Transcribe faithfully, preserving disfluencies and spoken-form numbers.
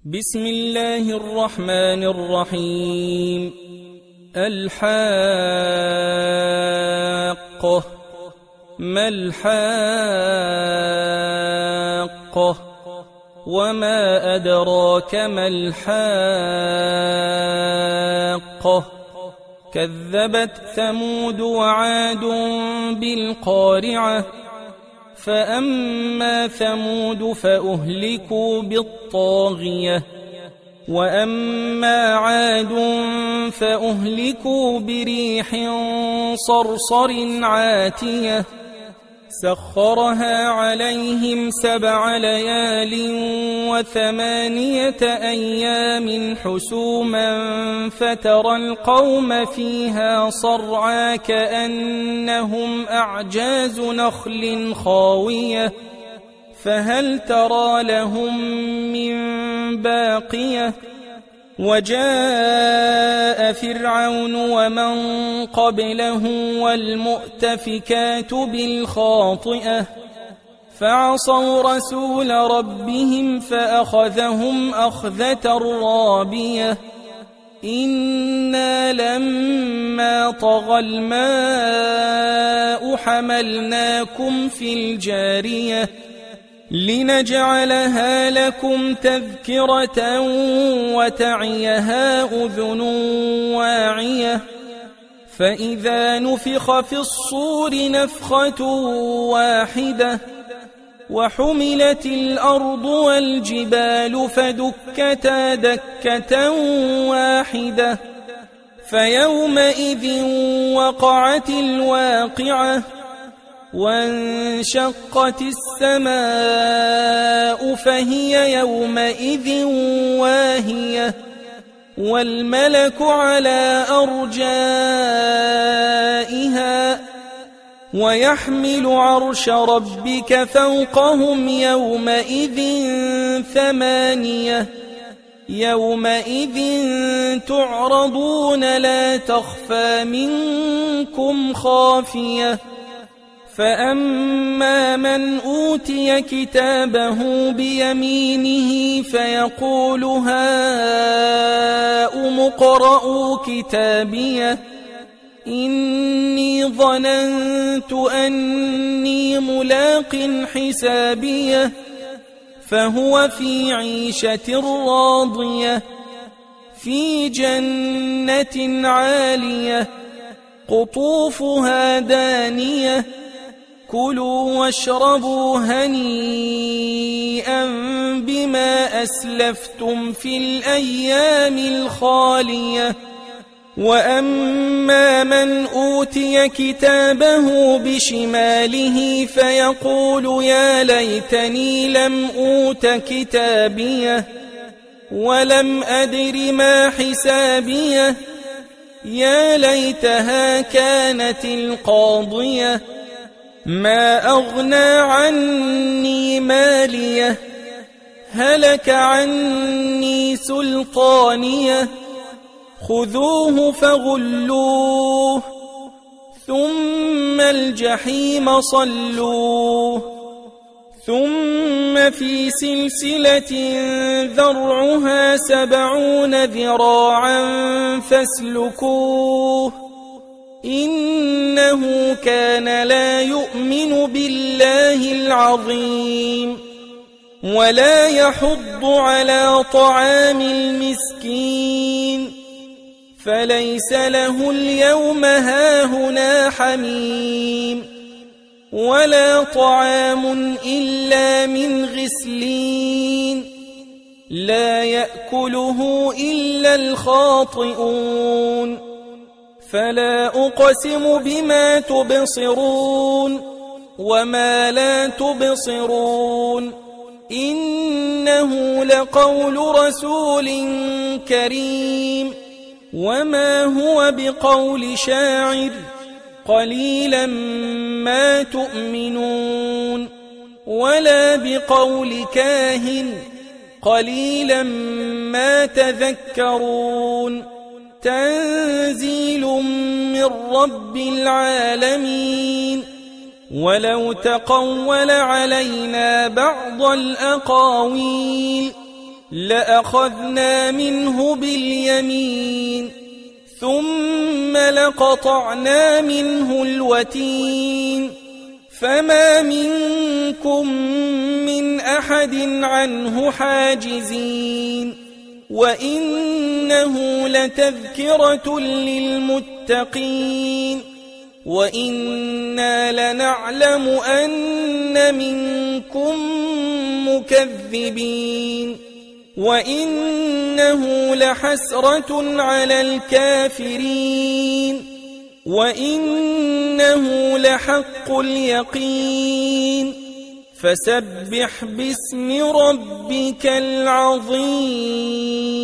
بسم الله الرحمن الرحيم. الحاقة. ما الحاقة؟ وما أدراك ما الحاقة؟ كذبت ثمود وعاد بالقارعة. فأما ثمود فأهلكوا بالطاغية، وأما عاد فأهلكوا بريح صرصر عاتية سخرها عليهم سبع ليال وثمانية أيام حسوما فترى القوم فيها صرعى كأنهم أعجاز نخل خاوية فهل ترى لهم من باقية. وجاء فرعون ومن قبله والمؤتفكات بالخاطئة فعصوا رسول ربهم فأخذهم أخذة رابية. إنا لما طغى الماء حملناكم في الجارية لنجعلها لكم تذكرة وتعيها أذن واعية. فإذا نفخ في الصور نفخة واحدة وحملت الأرض والجبال فدكتا دكة واحدة فيومئذ وقعت الواقعة وانشقت السماء فهي يومئذ واهية والملك على أرجائها ويحمل عرش ربك فوقهم يومئذ ثمانية. يومئذ تعرضون لا تخفى منكم خافية. فأما من أوتي كتابه بيمينه فيقول هاؤم اقرءوا كتابيه إني ظننت أني ملاق حسابيه فهو في عيشة راضية في جنة عالية قطوفها دانية كلوا واشربوا هنيئا بما أسلفتم في الأيام الخالية. وأما من أوتي كتابه بشماله فيقول يا ليتني لم أوت كتابيه ولم أدر ما حسابيه يا ليتها كانت القاضية ما أغنى عني ماليه هلك عني سلطانيه خذوه فغلوه ثم الجحيم صلوه ثم في سلسلة ذرعها سبعون ذراعا فاسلكوه إنه كان لا يؤمن بالله العظيم ولا يحض على طعام المسكين فليس له اليوم هاهنا حميم ولا طعام إلا من غسلين لا يأكله إلا الخاطئون. فلا أقسم بما تبصرون وما لا تبصرون إنه لقول رسول كريم وما هو بقول شاعر قليلا ما تؤمنون ولا بقول كاهن قليلا ما تذكرون. تنزيل من رب العالمين ولو تقول علينا بعض الأقاويل لأخذنا منه باليمين ثم لقطعنا منه الوتين فما منكم من أحد عنه حاجزين وإنه لتذكرة للمتقين وإنا لنعلم أن منكم مكذبين وإنه لحسرة على الكافرين وإنه لحق اليقين فسبح باسم ربك العظيم.